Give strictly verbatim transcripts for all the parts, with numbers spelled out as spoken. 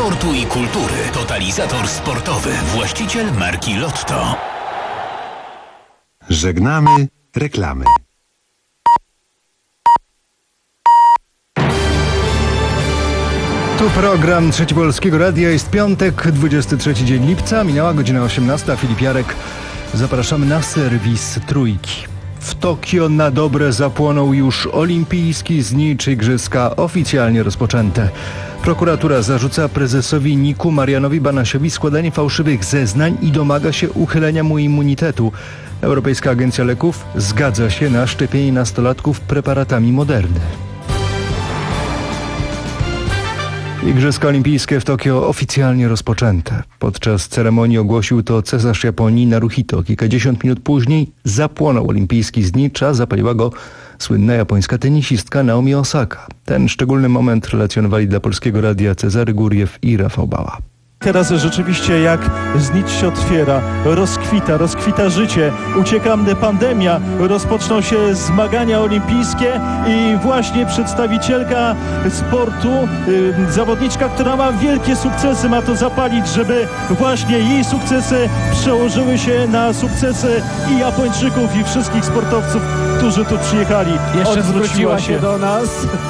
sportu i kultury. Totalizator sportowy. Właściciel marki Lotto. Żegnamy reklamy. Tu program Trzeci Polskiego Radia. Jest piątek, dwudziesty trzeci dzień lipca. Minęła godzina osiemnasta. Filip Jarek. Zapraszamy na serwis Trójki. W Tokio na dobre zapłonął już olimpijski znicz igrzyska oficjalnie rozpoczęte. Prokuratura zarzuca prezesowi Niku Marianowi Banasiowi składanie fałszywych zeznań i domaga się uchylenia mu immunitetu. Europejska Agencja Leków zgadza się na szczepienie nastolatków preparatami Moderny. Igrzyska olimpijskie w Tokio oficjalnie rozpoczęte. Podczas ceremonii ogłosił to cesarz Japonii Naruhito. Kilkadziesiąt minut później zapłonął olimpijski znicz, a zapaliła go słynna japońska tenisistka Naomi Osaka. Ten szczególny moment relacjonowali dla Polskiego Radia Cezary Guriew i Rafał Bała. Teraz rzeczywiście jak znicz się otwiera, rozkwita, rozkwita życie, ucieka pandemia, rozpoczną się zmagania olimpijskie i właśnie przedstawicielka sportu, yy, zawodniczka, która ma wielkie sukcesy, ma to zapalić, żeby właśnie jej sukcesy przełożyły się na sukcesy i Japończyków, i wszystkich sportowców, którzy tu przyjechali. Jeszcze odwróciła zwróciła się do nas.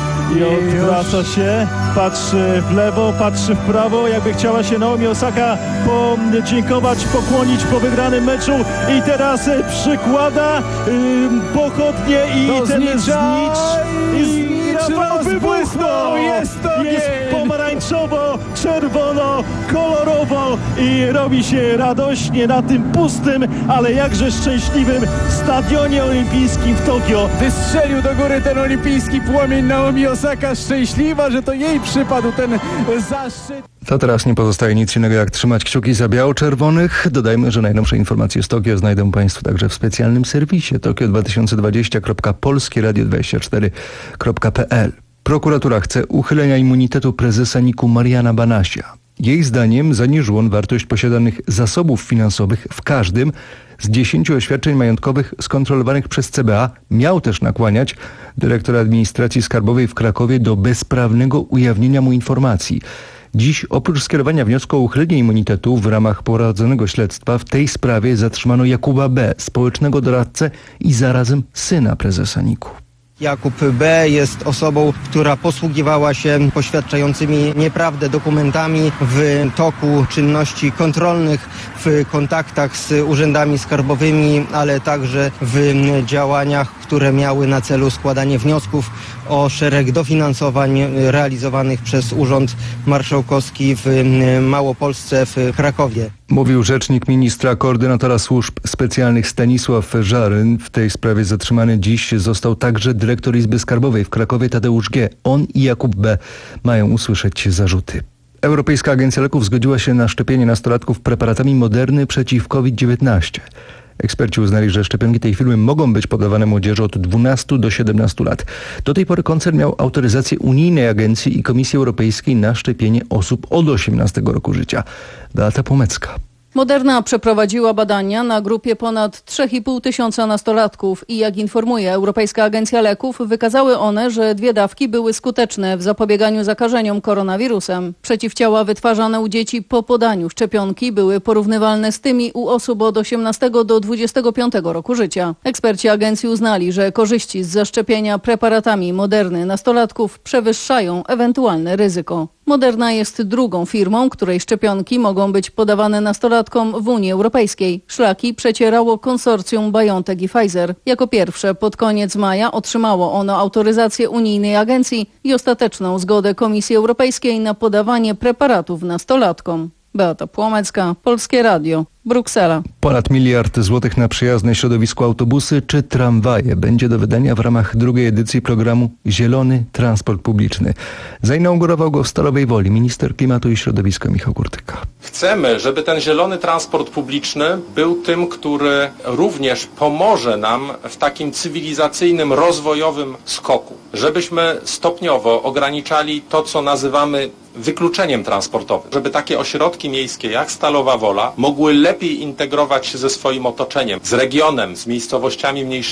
I odwraca się, patrzy w lewo, patrzy w prawo, jakby chciała się Naomi Osaka podziękować, pokłonić po wygranym meczu i teraz przykłada yy, pochodnie i do ten znicza, znicz i, i Rafał wybłysnął! Jest to Jest pomarańczowo, czerwono, kolorowo i robi się radośnie na tym pustym, ale jakże szczęśliwym stadionie olimpijskim w Tokio. Wystrzelił do góry ten olimpijski płomień. Naomi Osaka szczęśliwa, że to jej przypadł ten zaszczyt. To teraz nie pozostaje nic innego jak trzymać kciuki za biało-czerwonych. Dodajmy, że najnowsze informacje z Tokio znajdą Państwo także w specjalnym serwisie tokio dwa tysiące dwadzieścia kropka polskie radio dwadzieścia cztery kropka p l. Prokuratura chce uchylenia immunitetu prezesa Niku Mariana Banasia. Jej zdaniem zaniżył on wartość posiadanych zasobów finansowych w każdym z dziesięciu oświadczeń majątkowych skontrolowanych przez C B A. Miał też nakłaniać dyrektora administracji skarbowej w Krakowie do bezprawnego ujawnienia mu informacji. Dziś oprócz skierowania wniosku o uchylenie immunitetu w ramach prowadzonego śledztwa w tej sprawie zatrzymano Jakuba B., społecznego doradcę i zarazem syna prezesa Niku. Jakub B. jest osobą, która posługiwała się poświadczającymi nieprawdę dokumentami w toku czynności kontrolnych, w kontaktach z urzędami skarbowymi, ale także w działaniach, które miały na celu składanie wniosków o szereg dofinansowań realizowanych przez Urząd Marszałkowski w Małopolsce w Krakowie. Mówił rzecznik ministra koordynatora służb specjalnych Stanisław Żaryn. W tej sprawie zatrzymany dziś został także dyrektor Izby Skarbowej w Krakowie Tadeusz G. On i Jakub B. mają usłyszeć zarzuty. Europejska Agencja Leków zgodziła się na szczepienie nastolatków preparatami Moderny przeciw COVID dziewiętnaście. Eksperci uznali, że szczepionki tej firmy mogą być podawane młodzieży od dwunastu do siedemnastu lat. Do tej pory koncern miał autoryzację unijnej agencji i Komisji Europejskiej na szczepienie osób od osiemnastego roku życia. Beata Pomecka. Moderna przeprowadziła badania na grupie ponad trzy i pół tysiąca nastolatków i jak informuje Europejska Agencja Leków, wykazały one, że dwie dawki były skuteczne w zapobieganiu zakażeniom koronawirusem. Przeciwciała wytwarzane u dzieci po podaniu szczepionki były porównywalne z tymi u osób od osiemnastego do dwudziestego piątego roku życia. Eksperci agencji uznali, że korzyści z zaszczepienia preparatami Moderny nastolatków przewyższają ewentualne ryzyko. Moderna jest drugą firmą, której szczepionki mogą być podawane nastolatkom w Unii Europejskiej. Szlaki przecierało konsorcjum BioNTech i Pfizer. Jako pierwsze pod koniec maja otrzymało ono autoryzację unijnej agencji i ostateczną zgodę Komisji Europejskiej na podawanie preparatów nastolatkom. Beata Płomecka, Polskie Radio, Bruksela. Ponad miliard złotych na przyjazne środowisku autobusy czy tramwaje będzie do wydania w ramach drugiej edycji programu Zielony Transport Publiczny. Zainaugurował go w Stalowej Woli minister klimatu i środowiska Michał Kurtyka. Chcemy, żeby ten zielony transport publiczny był tym, który również pomoże nam w takim cywilizacyjnym, rozwojowym skoku. Żebyśmy stopniowo ograniczali to, co nazywamy wykluczeniem transportowym. Żeby takie ośrodki miejskie jak Stalowa Wola mogły lepiej integrować się ze swoim otoczeniem, z regionem, z miejscowościami mniejszymi.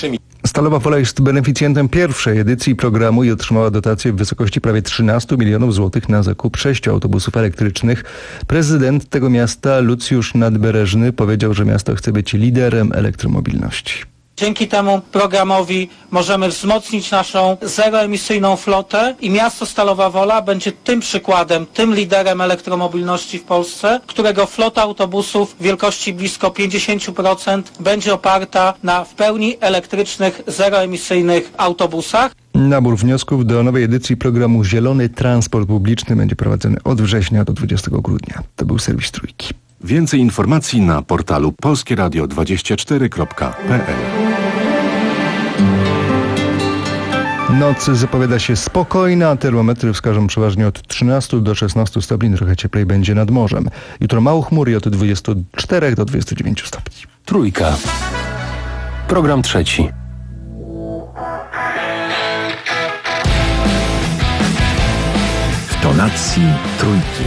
Stalowa Wola jest beneficjentem pierwszej edycji programu i otrzymała dotację w wysokości prawie trzynastu milionów złotych na zakup sześciu autobusów elektrycznych. Prezydent tego miasta, Lucjusz Nadbereżny, powiedział, że miasto chce być liderem elektromobilności. Dzięki temu programowi możemy wzmocnić naszą zeroemisyjną flotę i miasto Stalowa Wola będzie tym przykładem, tym liderem elektromobilności w Polsce, którego flota autobusów wielkości blisko pięćdziesiąt procent będzie oparta na w pełni elektrycznych, zeroemisyjnych autobusach. Nabór wniosków do nowej edycji programu Zielony Transport Publiczny będzie prowadzony od września do dwudziestego grudnia. To był serwis Trójki. Więcej informacji na portalu polskie radio dwadzieścia cztery kropka p l. Noc zapowiada się spokojna, a termometry wskażą przeważnie od trzynastu do szesnastu stopni, trochę cieplej będzie nad morzem. Jutro mało chmur i od dwudziestu czterech do dwudziestu dziewięciu stopni. Trójka. Program trzeci. W tonacji Trójki.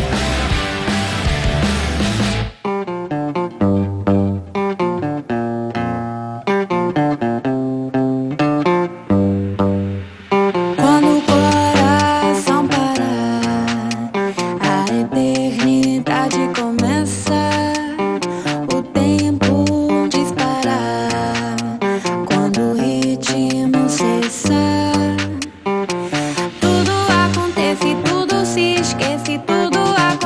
Tudo acontece, tudo se esquece, tudo acontece.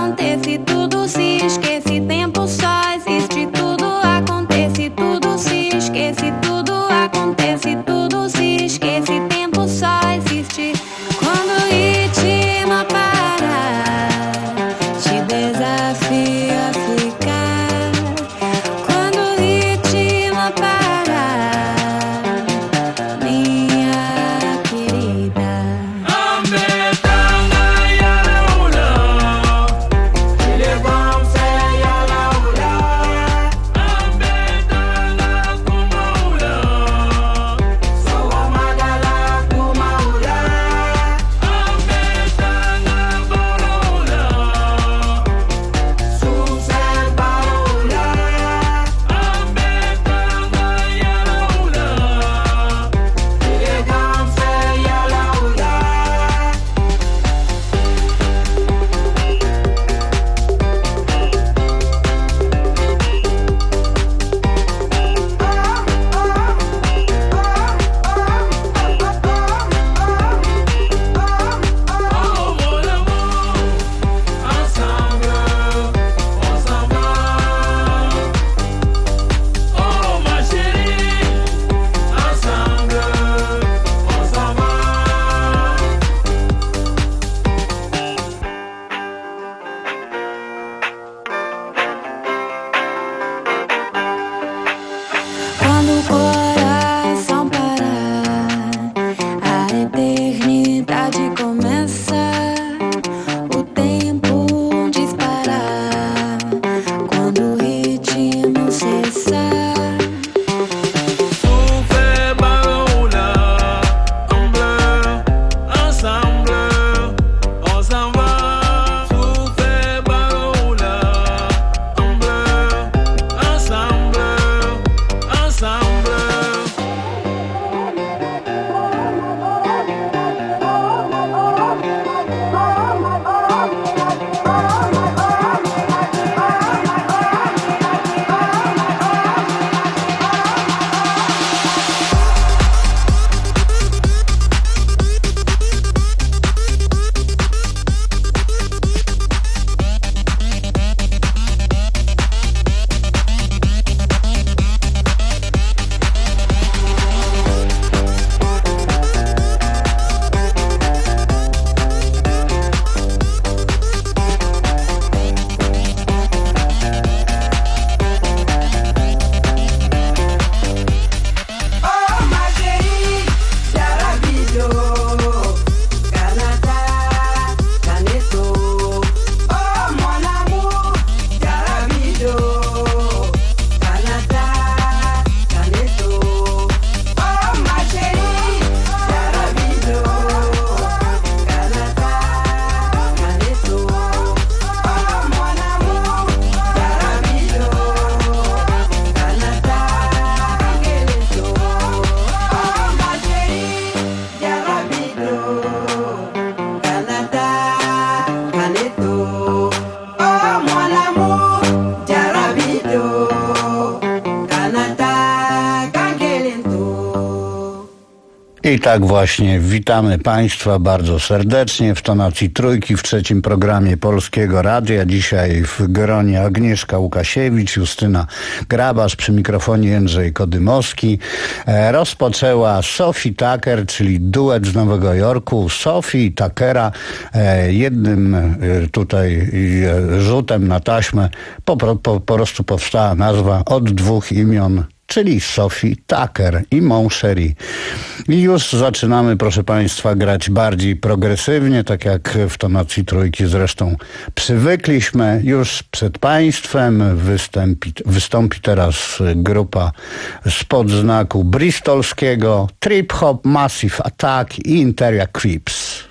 I tak właśnie witamy Państwa bardzo serdecznie w tonacji trójki w trzecim programie Polskiego Radia. Dzisiaj w gronie Agnieszka Łukasiewicz, Justyna Grabasz, przy mikrofonie Jędrzej Kodymowski. E, rozpoczęła Sophie Tucker, czyli duet z Nowego Jorku. Sophie i Tuckera e, jednym e, tutaj e, rzutem na taśmę po, po, po prostu powstała nazwa od dwóch imion, czyli Sophie Tucker i Mon Cherie. I już zaczynamy, proszę Państwa, grać bardziej progresywnie, tak jak w tonacji trójki zresztą przywykliśmy. Już przed Państwem wystąpi, wystąpi teraz grupa spod znaku bristolskiego Trip Hop, Massive Attack i Interior Creeps.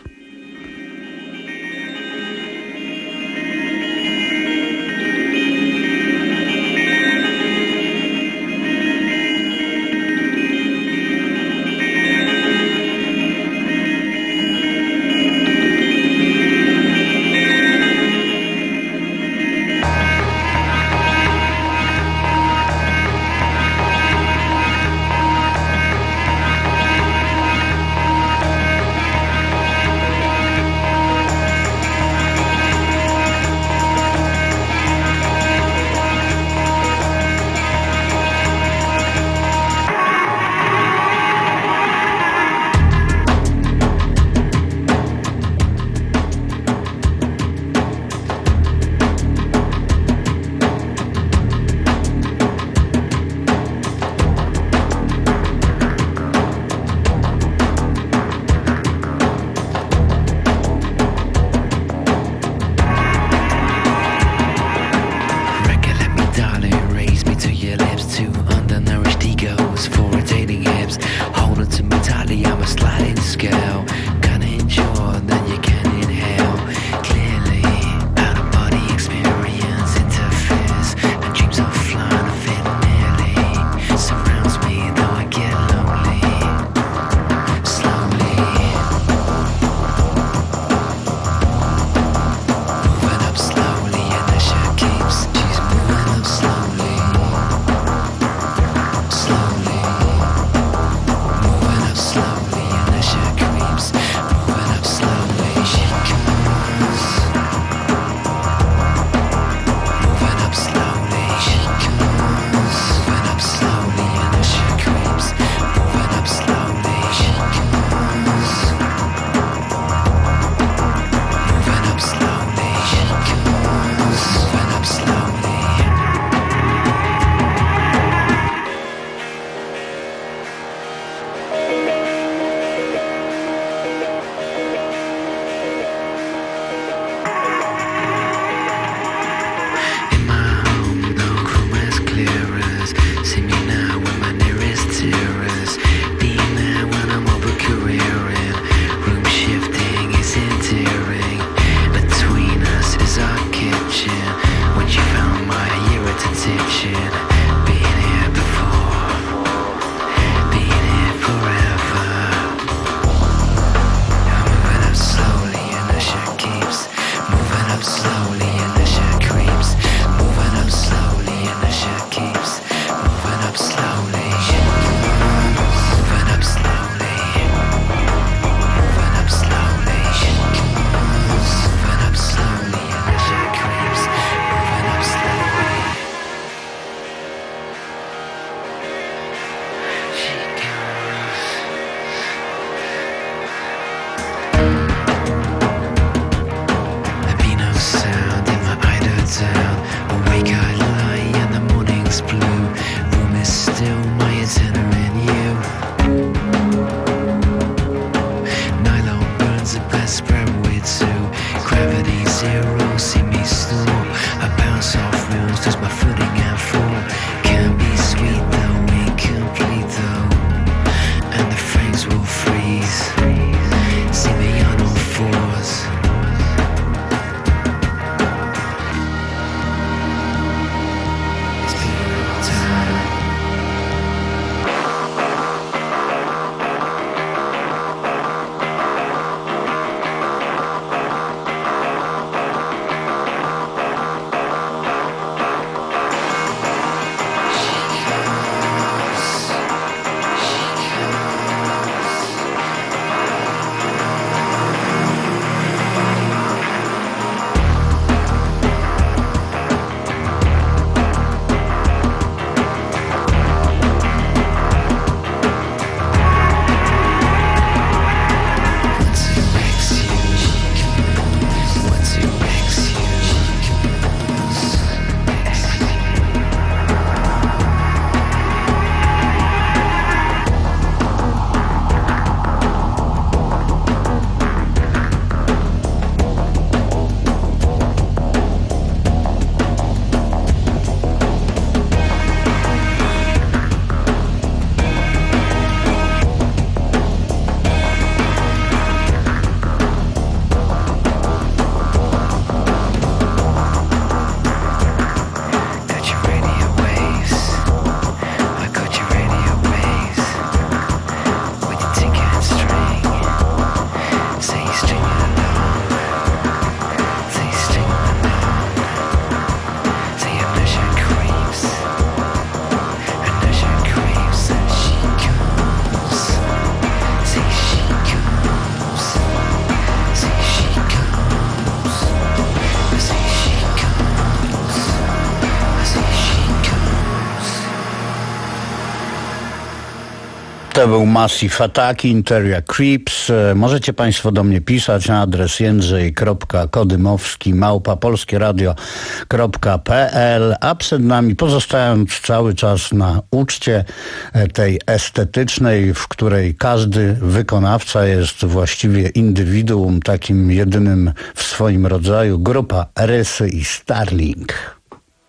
To był Massive Attack, Interior Creeps. Możecie państwo do mnie pisać na adres jędrzej kropka kodymowski małpa polskieradio kropka pe el, a przed nami, pozostając cały czas na uczcie tej estetycznej, w której każdy wykonawca jest właściwie indywiduum, takim jedynym w swoim rodzaju, grupa Rysy i Starling.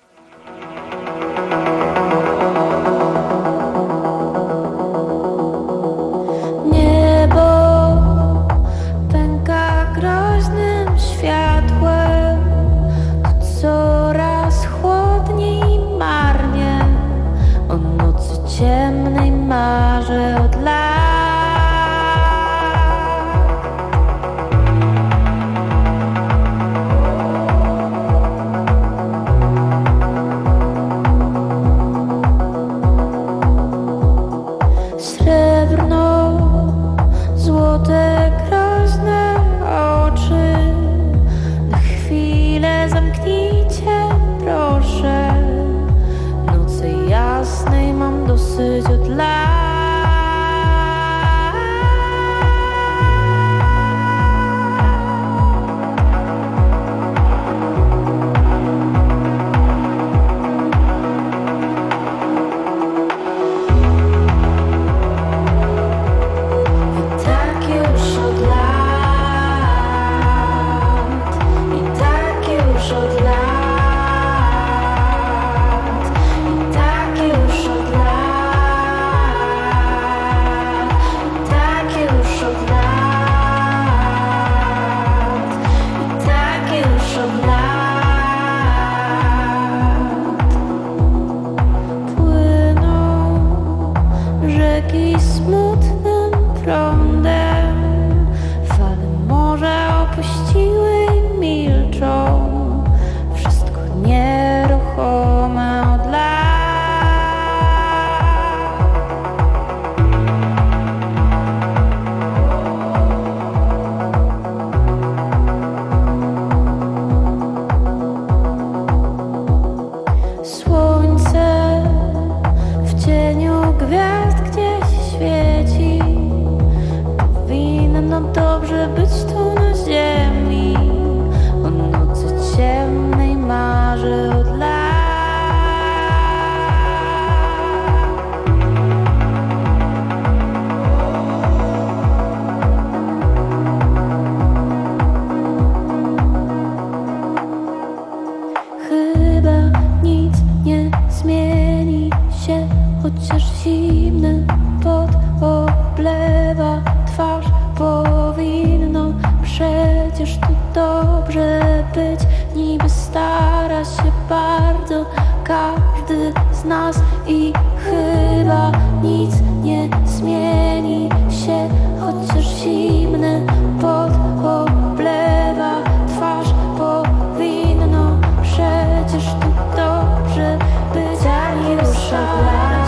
Ciemnej marzę od lat. Srebrno, złote, groźne oczy, na chwilę zamknijcie, proszę. Nocy jasnej mam dosyć od lat. I tak już od lat, i tak już od lat. Smutnym prądem fale morza opuściły i milczą. Wszystko nieruchome od lat. Słońce w cieniu gwiazd świeci. Powinno dobrze być tu na ziemi. O nocy ciemnej marzę od lat. Chyba nic nie zmieni się, chociaż zimny pot oblewa twarz. Powinno przecież tu dobrze być. Niby stara się bardzo każdy z nas i chyba nic nie zmieni się, chociaż zimny pot oblewa twarz. Powinno przecież tu dobrze być. Tak już od lat.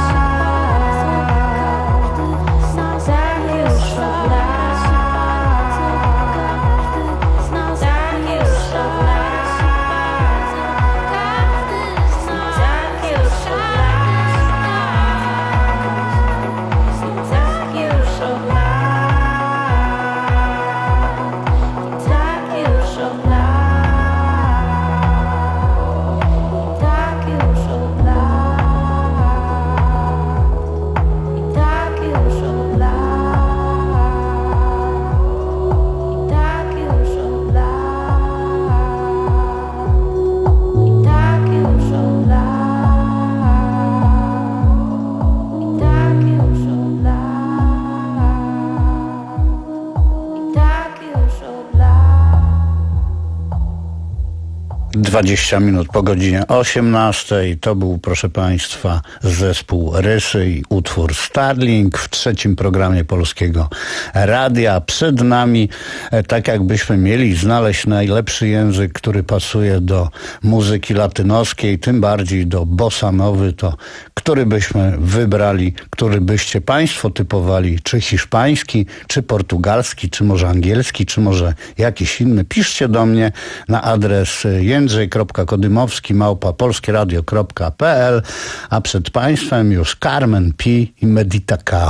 dwadzieścia minut po godzinie osiemnastej. To był, proszę państwa, zespół Rysy i utwór Starling w trzecim programie Polskiego Radia. Przed nami, tak jakbyśmy mieli znaleźć najlepszy język, który pasuje do muzyki latynoskiej, tym bardziej do bossa nowy, to który byśmy wybrali, który byście państwo typowali, czy hiszpański, czy portugalski, czy może angielski, czy może jakiś inny. Piszcie do mnie na adres jędrzej kropka kodymowski małpa polskieradio kropka pe el, a przed państwem już Carmen P. i Medita Cao.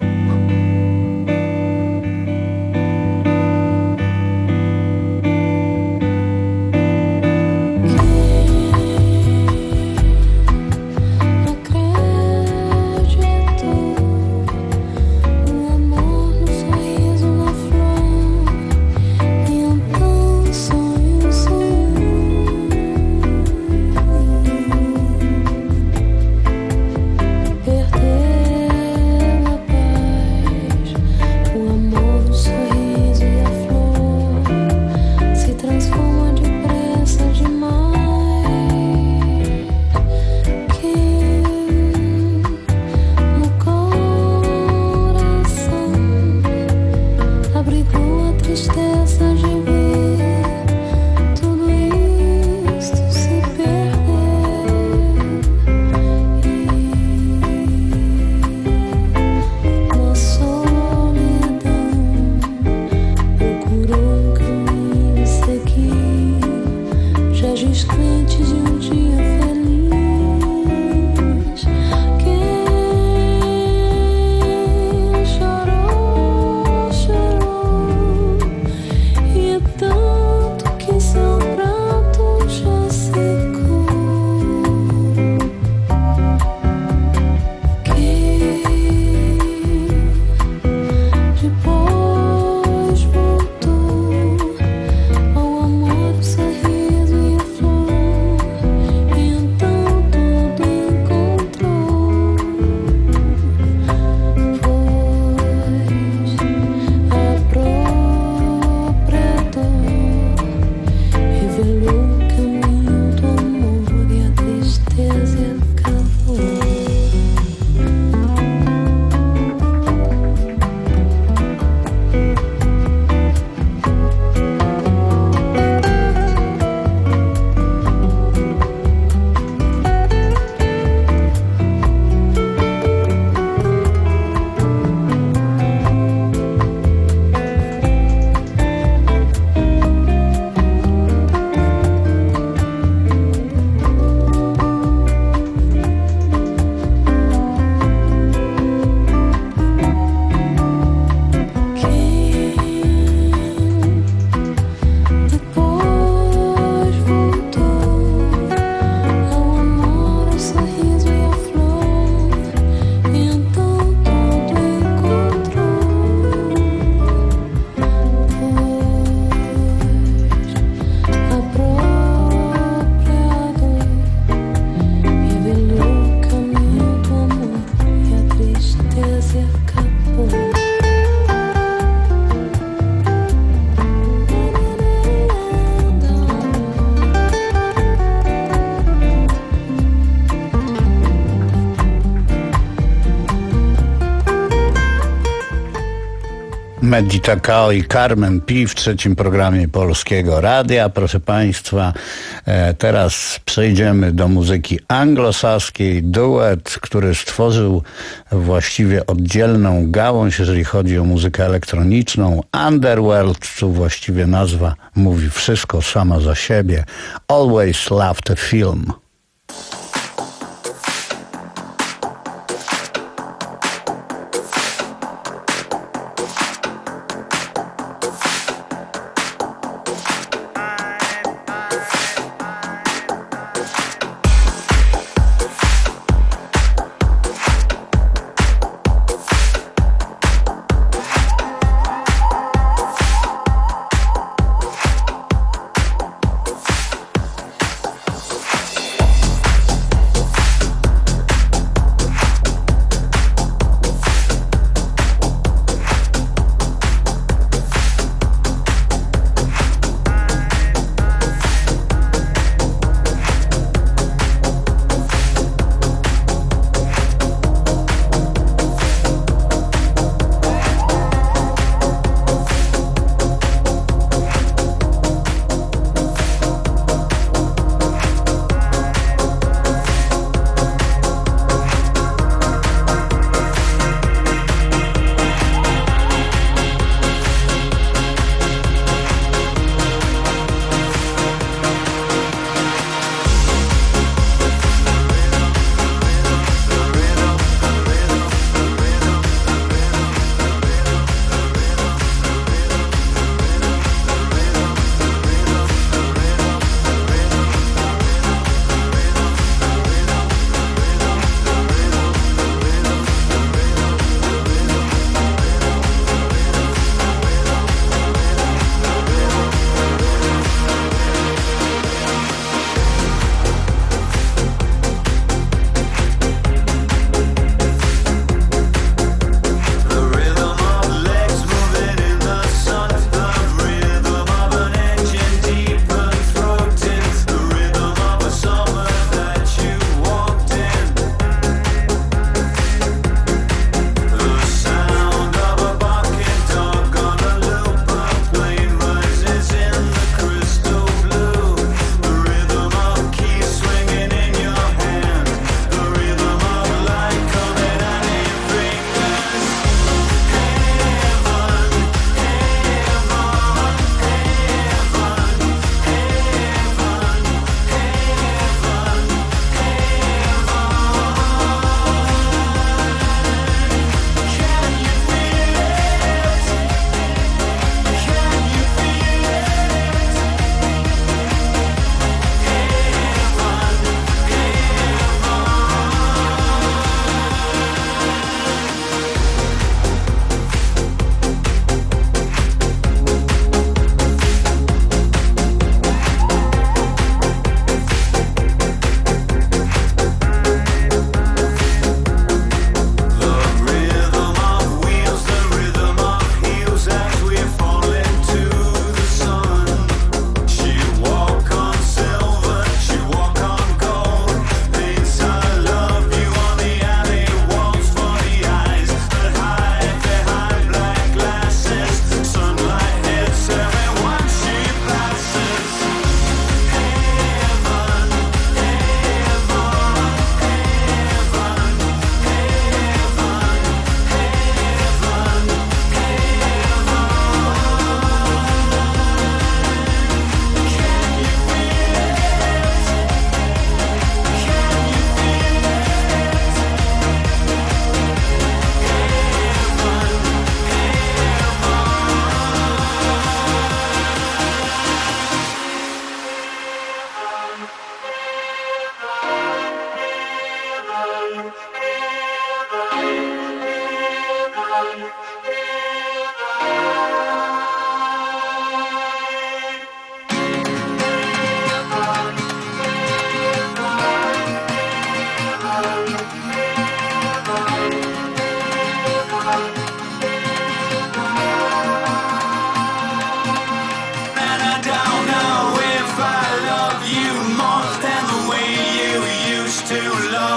Mehdi Takao i Carmen P. w trzecim programie Polskiego Radia. Proszę Państwa, e, teraz przejdziemy do muzyki anglosaskiej. Duet, który stworzył właściwie oddzielną gałąź, jeżeli chodzi o muzykę elektroniczną. Underworld, tu właściwie nazwa mówi wszystko sama za siebie. Always Loved a Film.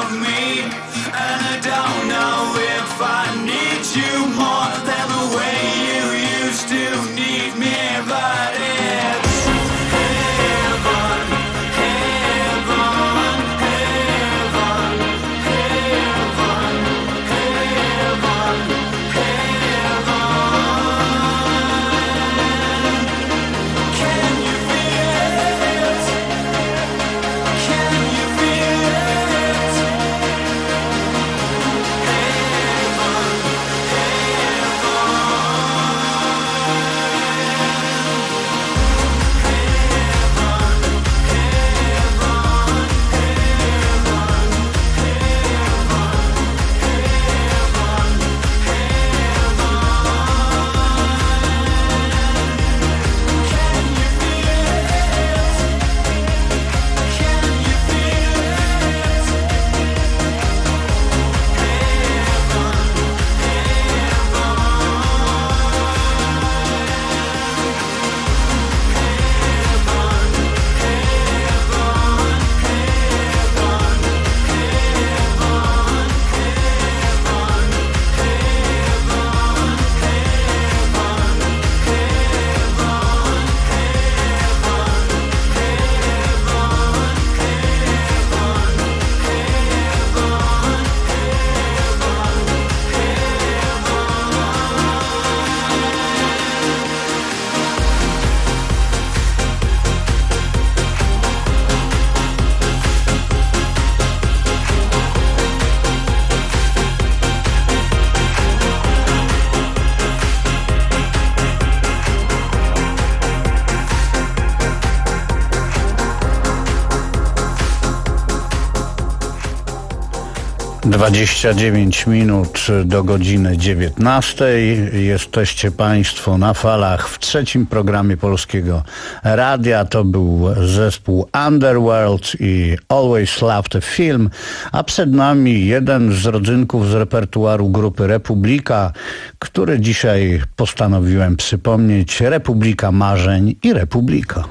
of me, and I don't know if I need you more than the way you used to need me, but it's heaven, heaven, heaven, heaven, heaven, heaven. Can you feel it? Can you feel it? Heaven, dwadzieścia dziewięć minut do godziny dziewiętnastej. Jesteście Państwo na falach w trzecim programie Polskiego Radia. To był zespół Underworld i Always Loved a Film, a przed nami jeden z rodzynków z repertuaru grupy Republika, który dzisiaj postanowiłem przypomnieć. Republika Marzeń i Republika.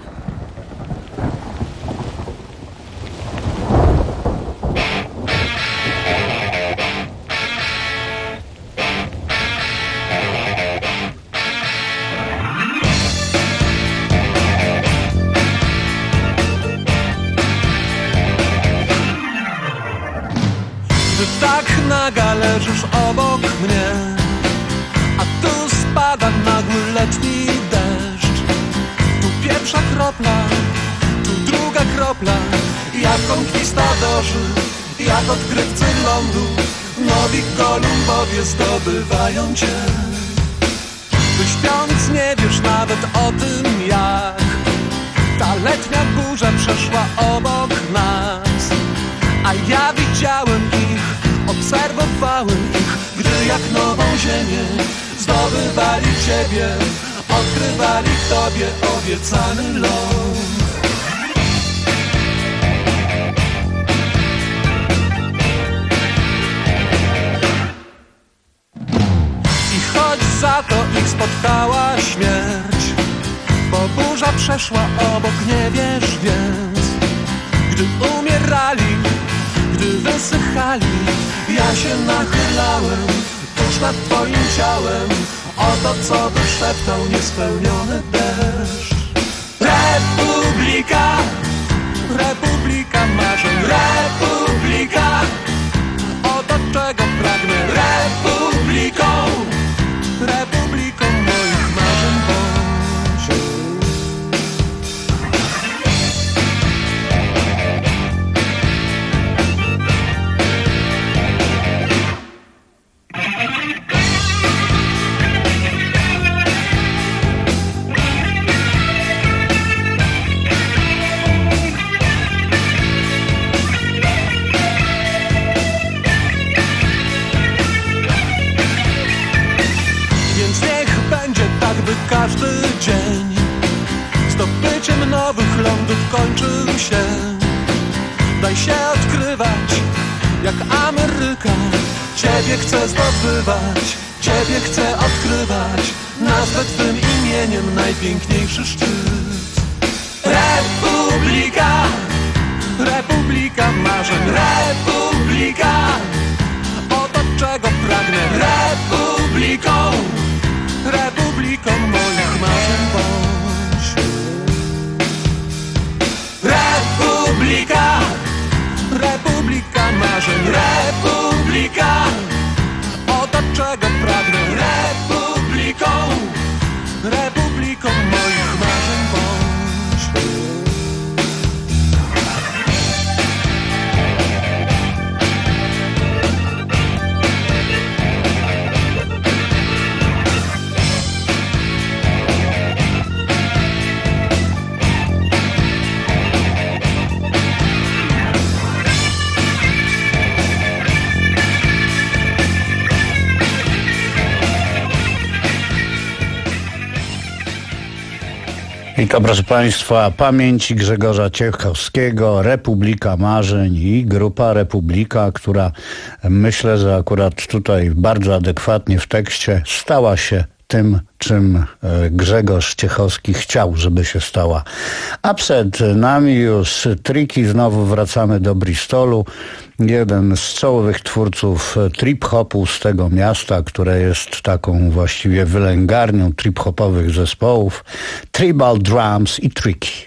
Naga leżysz obok mnie, a tu spada nagły letni deszcz. Tu pierwsza kropla, tu druga kropla. Jak konkwistadorzy, jak odkrywcy lądu, nowi Kolumbowie zdobywają cię. Ty śpiąc nie wiesz nawet o tym, jak ta letnia burza przeszła obok nas. A ja widziałem ich, obserwowałem ich, gdy jak nową ziemię zdobywali ciebie, odkrywali w tobie obiecany ląd. I choć za to ich spotkała śmierć, bo burza przeszła obok, nie wiesz więc, gdy umierali, gdy wysychali, ja się nachylałem tuż nad twoim ciałem, o to co wyszeptał niespełniony deszcz. Republika, Republika marzeń, Republika, oto czego pragnę. Republiką, Republiką moich marzeń bądź. Każdy dzień zdobyciem nowych lądów kończył się. Daj się odkrywać jak Ameryka. Ciebie chcę zdobywać, ciebie chcę odkrywać. Nazwę twym imieniem najpiękniejszy szczyt. Republika, Republika marzeń, Republika. marzeń. Republika, oto czego pragnę. Republiką, republiką moich marzeń bądź. I to, proszę Państwa, pamięci Grzegorza Ciechowskiego, Republika Marzeń i grupa Republika, która myślę, że akurat tutaj bardzo adekwatnie w tekście stała się tym, czym Grzegorz Ciechowski chciał, żeby się stała. A przed nami już triki, znowu wracamy do Bristolu. Jeden z czołowych twórców trip-hopu z tego miasta, które jest taką właściwie wylęgarnią trip-hopowych zespołów, Tribal Drums i Tricky.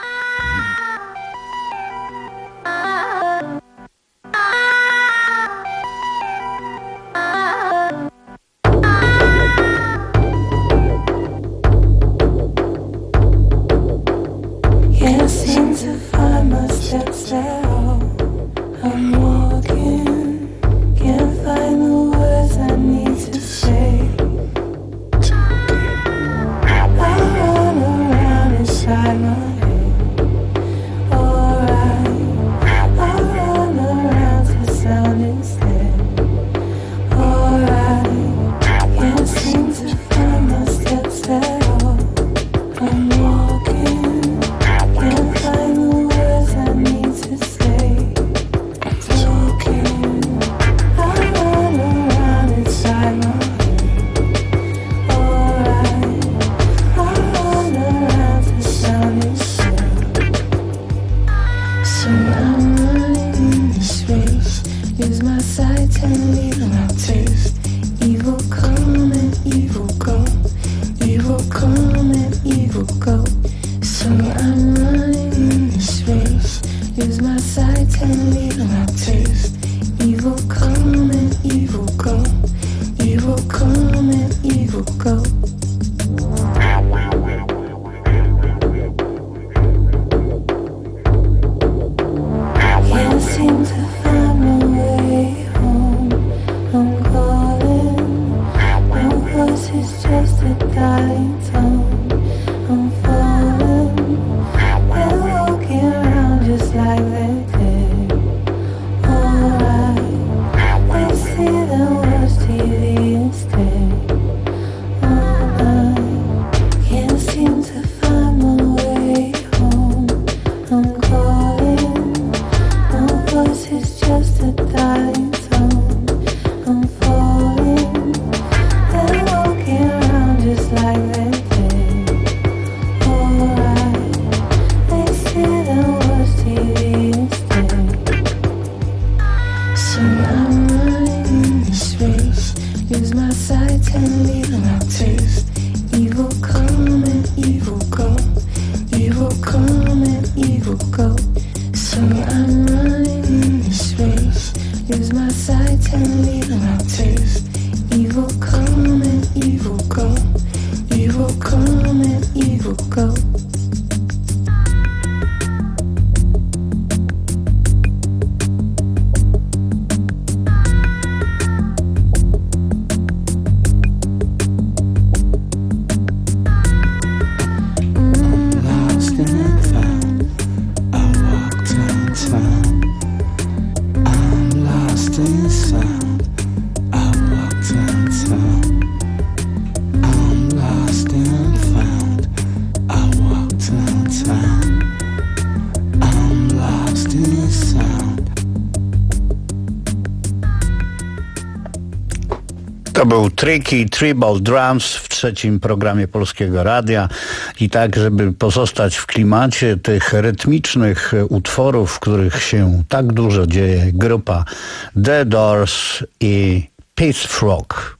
Can't seem to find my steps at all. I'm walking, can't find the words I need to say. I run around inside my head. Alright, I run around to sound instead. Alright, can't seem to find my steps at all. I'm walking. Can't find the words I need to say. Talking, I run around inside my head. Alright, I run around to sound instead. So I'm running in this race. Use my sight and leave my taste. Evil come and evil go. Evil come and evil go. So I'm running in this race. Use my sight and leave my taste. Evil come and evil go. Evil come and evil go. Can't seem to find my way home. I'm calling. My voice is just a dying tone. I'm falling. They're walking around just like they're dead. Alright, they see the words T V instead. Alright, can't seem to find my way home. I'm calling, my voice is just a dying tone. I'm falling, they're walking around just like they're dead. Alright, they see the words T V instead. So I'm running in this race. Use my sight and leave my taste. Evil come and evil go. Evil come and evil go. So I'm running in this race. Use my sight and leave my taste. Evil come and evil go. Evil come and evil go. Lost and found, I walk downtown. I'm lost in sound, I walk downtown. I'm lost and found, I walk downtown. I'm lost in sound. To był Tricky Tribal Drums w trzecim programie Polskiego Radia. I tak, żeby pozostać w klimacie tych rytmicznych utworów, w których się tak dużo dzieje, grupa The Doors i Peace Frog.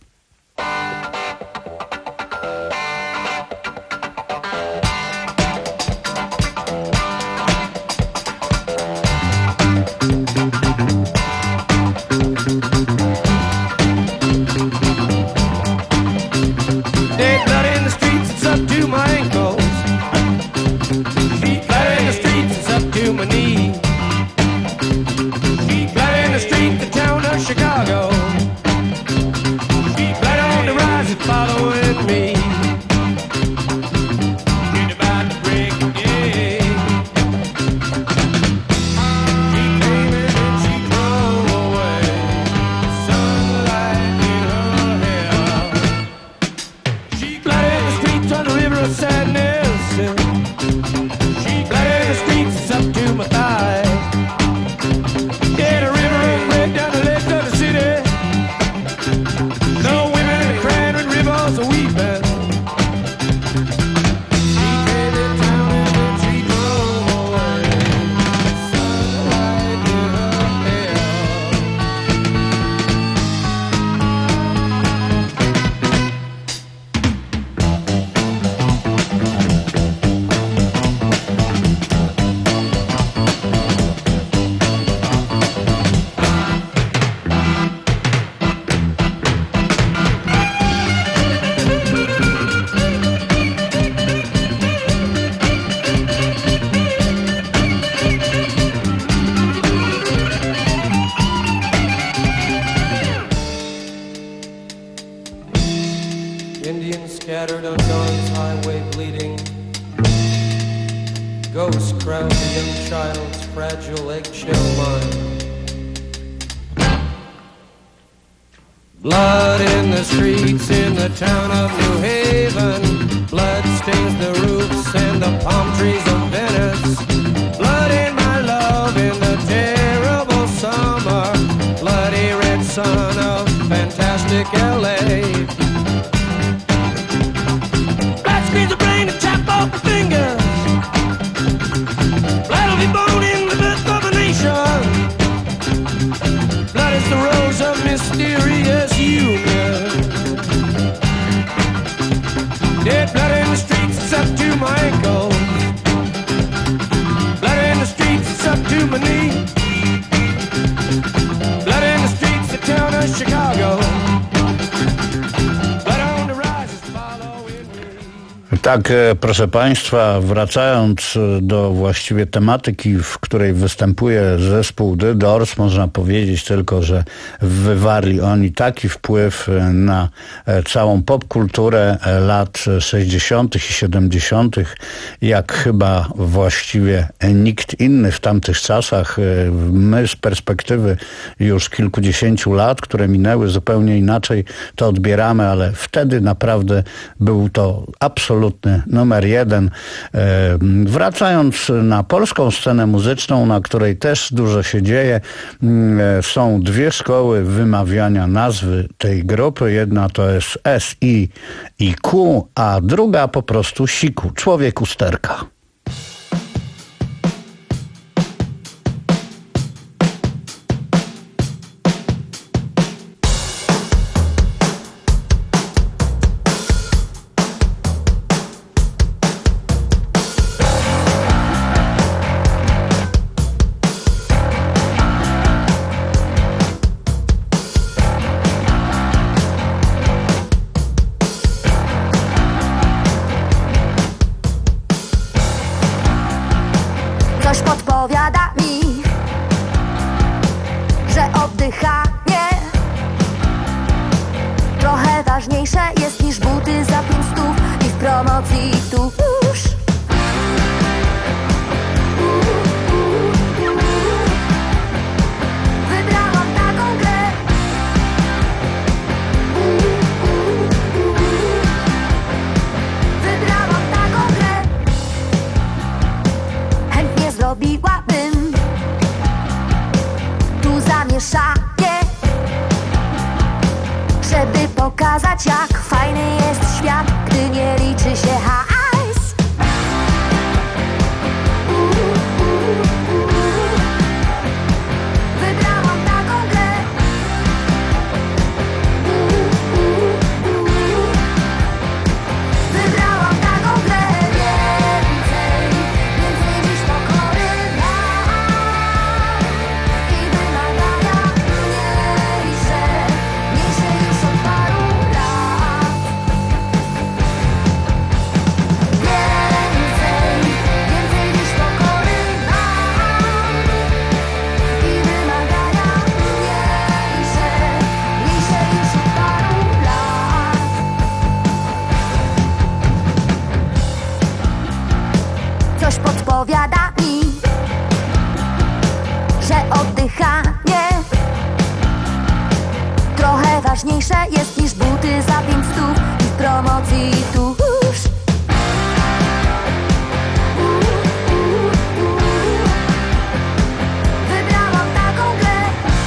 Blood in the streets in the town of New Haven. Blood stains the roofs and the palm trees of Venice. Blood in my love in the terrible summer. Bloody red sun of fantastic L A. Blood screens the brain and chop off the fingers. Blood will be born in the birth of a nation. Blood is the rose of mysterious union. Dead blood in the streets, it's up to my ankle. Blood in the streets, it's up to my knee. Blood in the streets, the town of Chicago. Blood on the rise is following me. Tak, proszę Państwa, wracając do właściwie tematyki, w której występuje zespół The Doors, można powiedzieć tylko, że wywarli oni taki wpływ na całą popkulturę lat sześćdziesiątych i siedemdziesiątych, jak chyba właściwie nikt inny w tamtych czasach. My z perspektywy już kilkudziesięciu lat, które minęły, zupełnie inaczej to odbieramy, ale wtedy naprawdę był to absolutny numer jeden. Wracając na polską scenę muzyczną, na której też dużo się dzieje, są dwie szkoły wymawiania nazwy tej grupy. Jedna to jest S I i Q, a druga po prostu Siku, człowiek usterka. Coś podpowiada mi, że oddychanie trochę ważniejsze jest niż buty za pięć stów i w promocji tuż. Wybrałam taką grę. Wybrałam taką grę. Chętnie zrobiłabym tu zamieszanie, żeby pokazać, jak fajny jest świat, gdy nie liczy się hajs. Wybrałam taką grę. Wybrałam taką grę. Więcej, więcej niż pokory nam i wymagania mniejsze, mniejsze już od paru lat. Więcej, więcej niż pokory nam i wymagania mniejsze, mniejsze już od paru lat. Coś podpowiada mi, że oddychanie trochę ważniejsze jest niż buty za pięć stów i w promocji tuż. Wybrałam taką grę.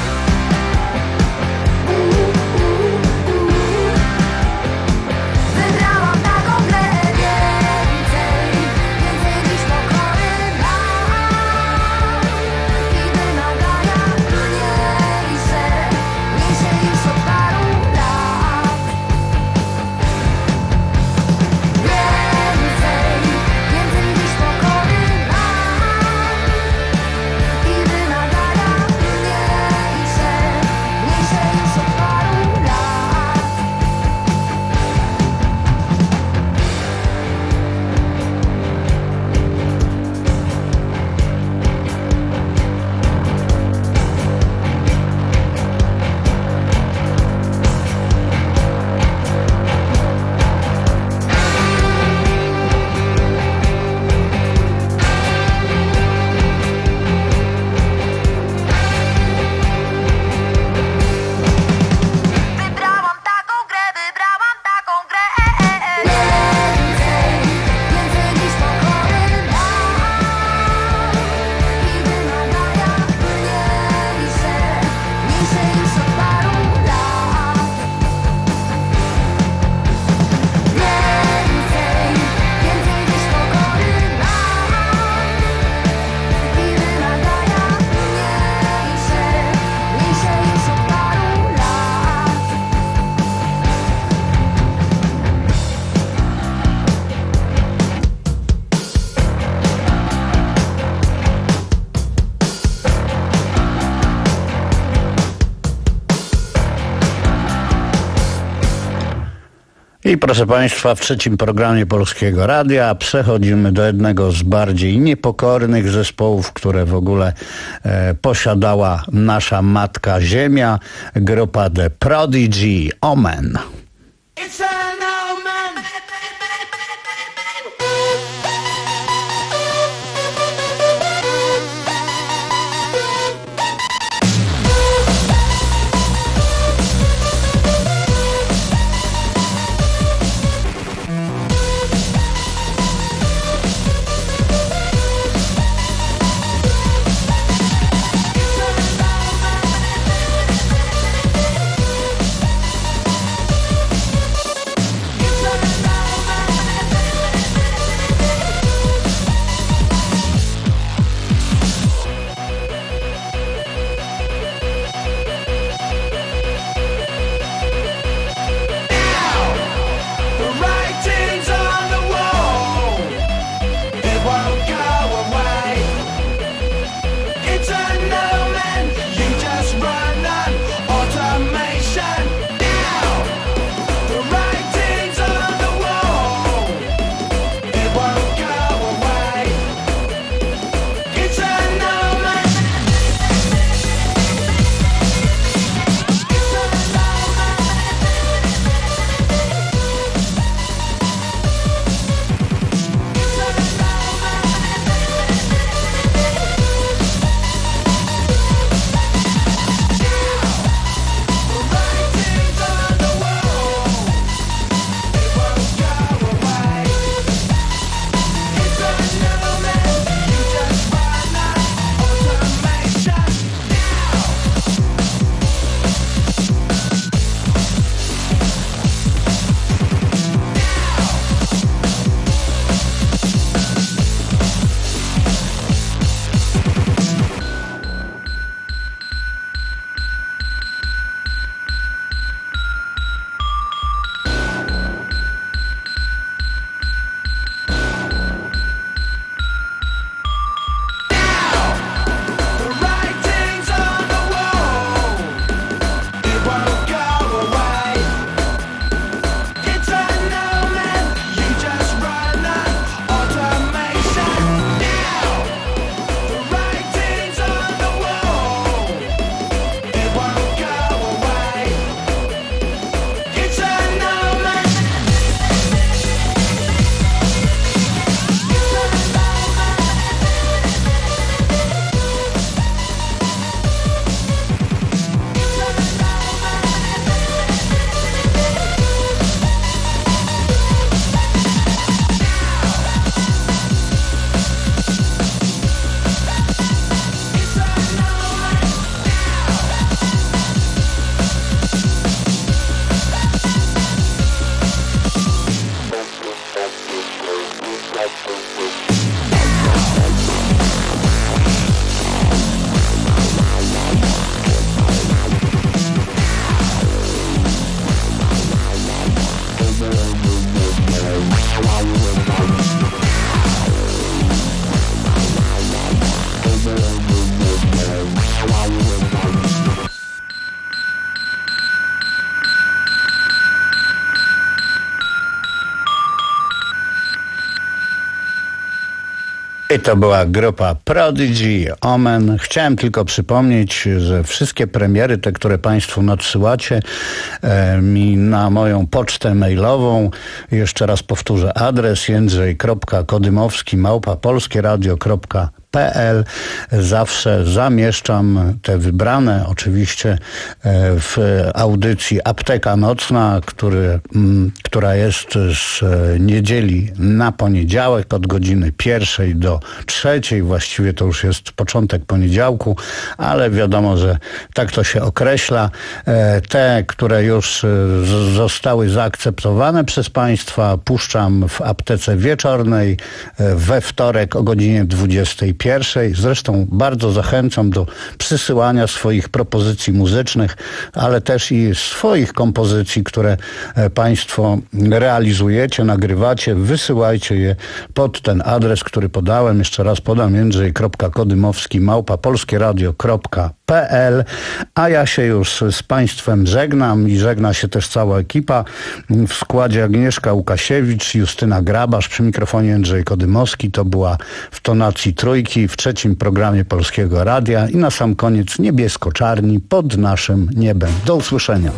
Wybrałam taką grę. Więcej, więcej niż pokory nam i wymagania mniejsze, mniejsze już od paru lat. I proszę Państwa, w trzecim programie Polskiego Radia przechodzimy do jednego z bardziej niepokornych zespołów, które w ogóle e, posiadała nasza matka Ziemia, grupa The Prodigy, Omen. It's an omen. I to była grupa Prodigy, Omen. Chciałem tylko przypomnieć, że wszystkie premiery, te, które Państwo nadsyłacie e, mi na moją pocztę mailową, jeszcze raz powtórzę adres jędrzej kropka kodymowski małpa polskieradio kropka p l. Zawsze zamieszczam te wybrane, oczywiście w audycji Apteka Nocna, który, która jest z niedzieli na poniedziałek od godziny pierwszej do trzeciej. Właściwie to już jest początek poniedziałku, ale wiadomo, że tak to się określa. Te, które już zostały zaakceptowane przez Państwa, puszczam w aptece wieczornej we wtorek o godzinie dwudziestej pierwszej. Zresztą bardzo zachęcam do przysyłania swoich propozycji muzycznych, ale też i swoich kompozycji, które Państwo realizujecie, nagrywacie. Wysyłajcie je pod ten adres, który podałem. Jeszcze raz podam: jędrzej kropka kodymowski małpa polskieradio kropka p l. A ja się już z Państwem żegnam i żegna się też cała ekipa. W składzie Agnieszka Łukasiewicz, Justyna Grabasz, przy mikrofonie Jędrzej Kodymowski. To była w tonacji trójki w trzecim programie Polskiego Radia i na sam koniec Niebiesko-czarni pod naszym niebem. Do usłyszenia.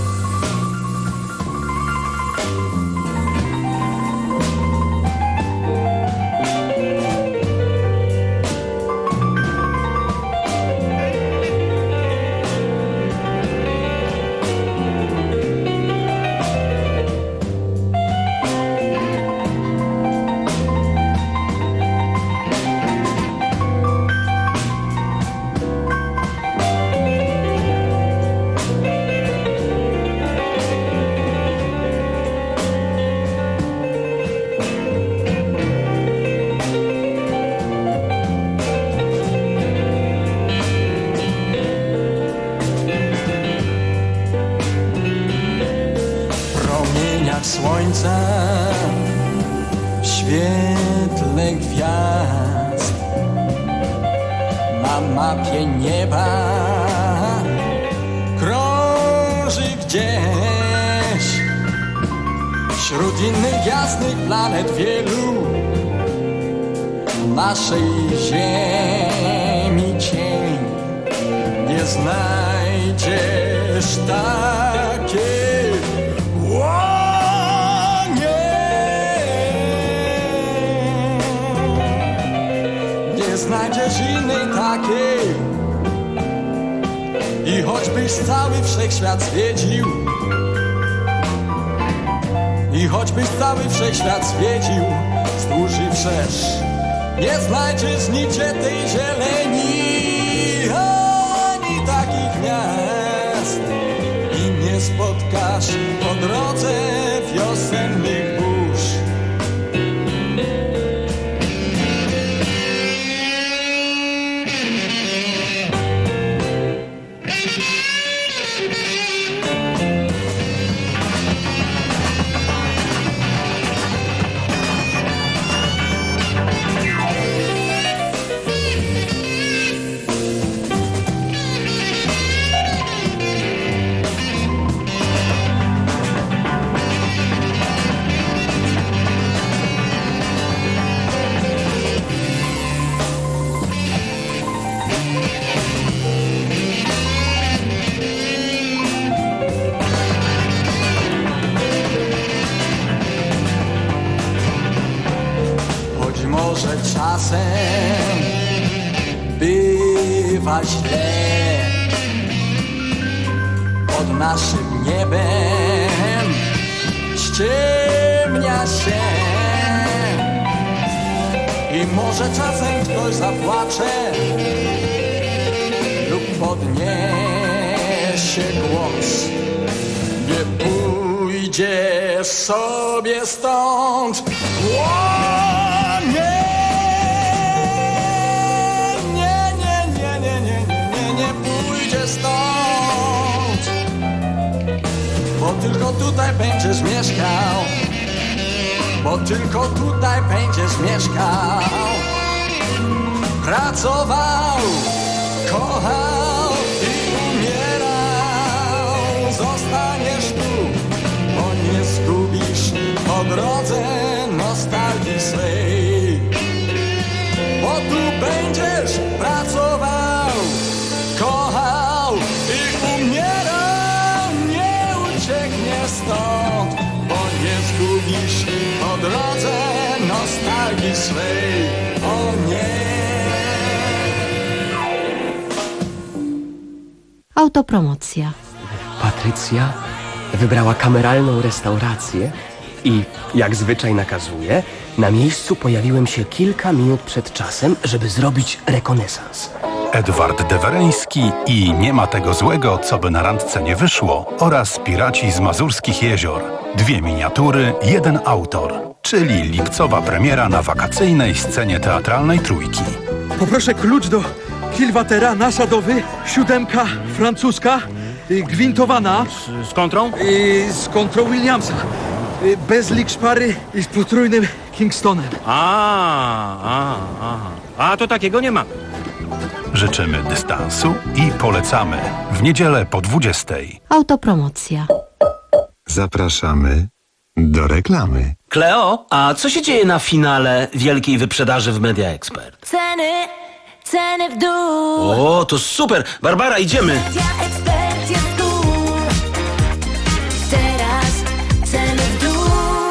Słońca w świetle gwiazd na mapie nieba krąży gdzieś wśród innych jasnych planet wielu naszej ziemi cień nie znajdziesz takiej. Znajdziesz innej takiej i choćbyś cały wszechświat zwiedził i choćbyś cały wszechświat zwiedził wzdłuż i wszerz nie znajdziesz nigdzie tej zieleni ani takich miast i nie spotkasz po drodze wiosennych burz. Może czasem bywa źle pod naszym niebem ściemnia się i może czasem ktoś zapłacze lub podniesie głos. Nie pójdziesz sobie stąd. Stąd, bo tylko tutaj będziesz mieszkał, bo tylko tutaj będziesz mieszkał, pracował, kochał i umierał. Zostaniesz tu, bo nie zgubisz po drodze nostalgii swej, bo tu będziesz pracował, kochał i umierał, nie uciekniesz stąd, bo nie zgubisz po drodze nostalgii swej. O nie. Autopromocja. Patrycja wybrała kameralną restaurację i, jak zwyczaj nakazuje, na miejscu pojawiłem się kilka minut przed czasem, żeby zrobić rekonesans. Edward Dewereński i Nie ma tego złego, co by na randce nie wyszło oraz Piraci z Mazurskich Jezior. Dwie miniatury, jeden autor, czyli lipcowa premiera na wakacyjnej scenie teatralnej Trójki. Poproszę klucz do kilwatera nasadowy, siódemka francuska, y, gwintowana. Z, z kontrą? Y, z kontrą Williamsa. Y, bez lik szpary i z potrójnym Kingstonem. A, a, a. A to takiego nie mamy. Życzymy dystansu i polecamy w niedzielę po dwudziestej. Autopromocja. Zapraszamy do reklamy. Kleo, a co się dzieje na finale wielkiej wyprzedaży w Media Expert? Ceny, ceny w dół. O, to super! Barbara, idziemy! Media Expert jest tu. Teraz ceny w dół.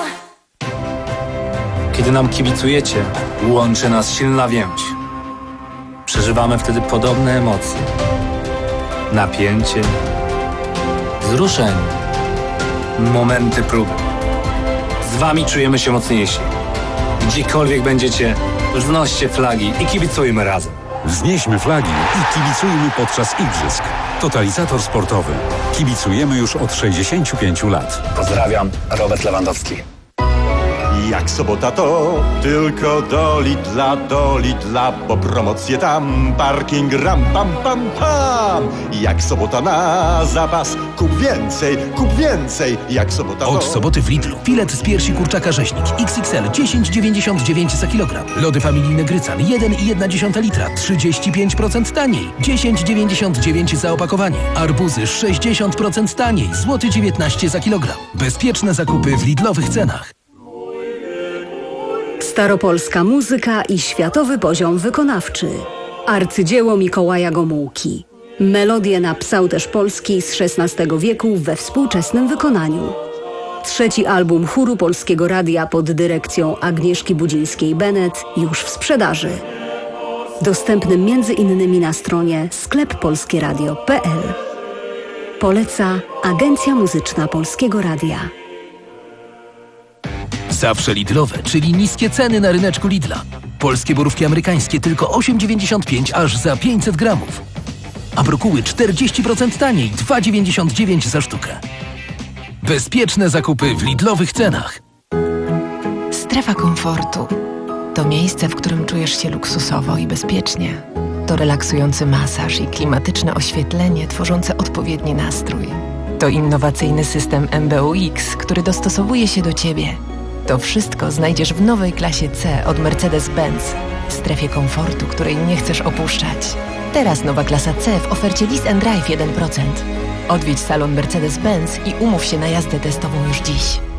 Kiedy nam kibicujecie, łączy nas silna więź. Przeżywamy wtedy podobne emocje. Napięcie, wzruszenie, momenty próby. Z wami czujemy się mocniejsi. Gdziekolwiek będziecie, wznoście flagi i kibicujmy razem. Wznieśmy flagi i kibicujmy podczas igrzysk. Totalizator sportowy. Kibicujemy już od sześćdziesięciu pięciu lat. Pozdrawiam, Robert Lewandowski. Jak sobota to tylko do Lidla, do Lidla, bo promocje tam, parking ram, pam, pam, pam. Jak sobota na zapas, kup więcej, kup więcej. Jak sobota to... Od soboty w Lidlu. Filet z piersi kurczaka rzeźnik X X L dziesięć dziewięćdziesiąt dziewięć za kilogram. Lody familijne Grycan jeden i jedna dziesiąta litra trzydzieści pięć procent taniej. dziesięć dziewięćdziesiąt dziewięć za opakowanie. Arbuzy sześćdziesiąt procent taniej. Złoty dziewiętnaście za kilogram. Bezpieczne zakupy w Lidlowych cenach. Staropolska muzyka i światowy poziom wykonawczy. Arcydzieło Mikołaja Gomułki. Melodie na psałterz polski z szesnastego wieku we współczesnym wykonaniu. Trzeci album chóru Polskiego Radia pod dyrekcją Agnieszki Budzińskiej-Bennett już w sprzedaży. Dostępny między innymi na stronie sklep polskie radio kropka p l. Poleca Agencja Muzyczna Polskiego Radia. Zawsze Lidlowe, czyli niskie ceny na ryneczku Lidla. Polskie borówki amerykańskie tylko osiem dziewięćdziesiąt pięć aż za pięćset gramów. A brokuły czterdzieści procent taniej, dwa dziewięćdziesiąt dziewięć za sztukę. Bezpieczne zakupy w Lidlowych cenach. Strefa komfortu to miejsce, w którym czujesz się luksusowo i bezpiecznie. To relaksujący masaż i klimatyczne oświetlenie tworzące odpowiedni nastrój. To innowacyjny system M B U X, który dostosowuje się do Ciebie. To wszystko znajdziesz w nowej klasie C od Mercedes-Benz, w strefie komfortu, której nie chcesz opuszczać. Teraz nowa klasa C w ofercie Lease and Drive jeden procent. Odwiedź salon Mercedes-Benz i umów się na jazdę testową już dziś.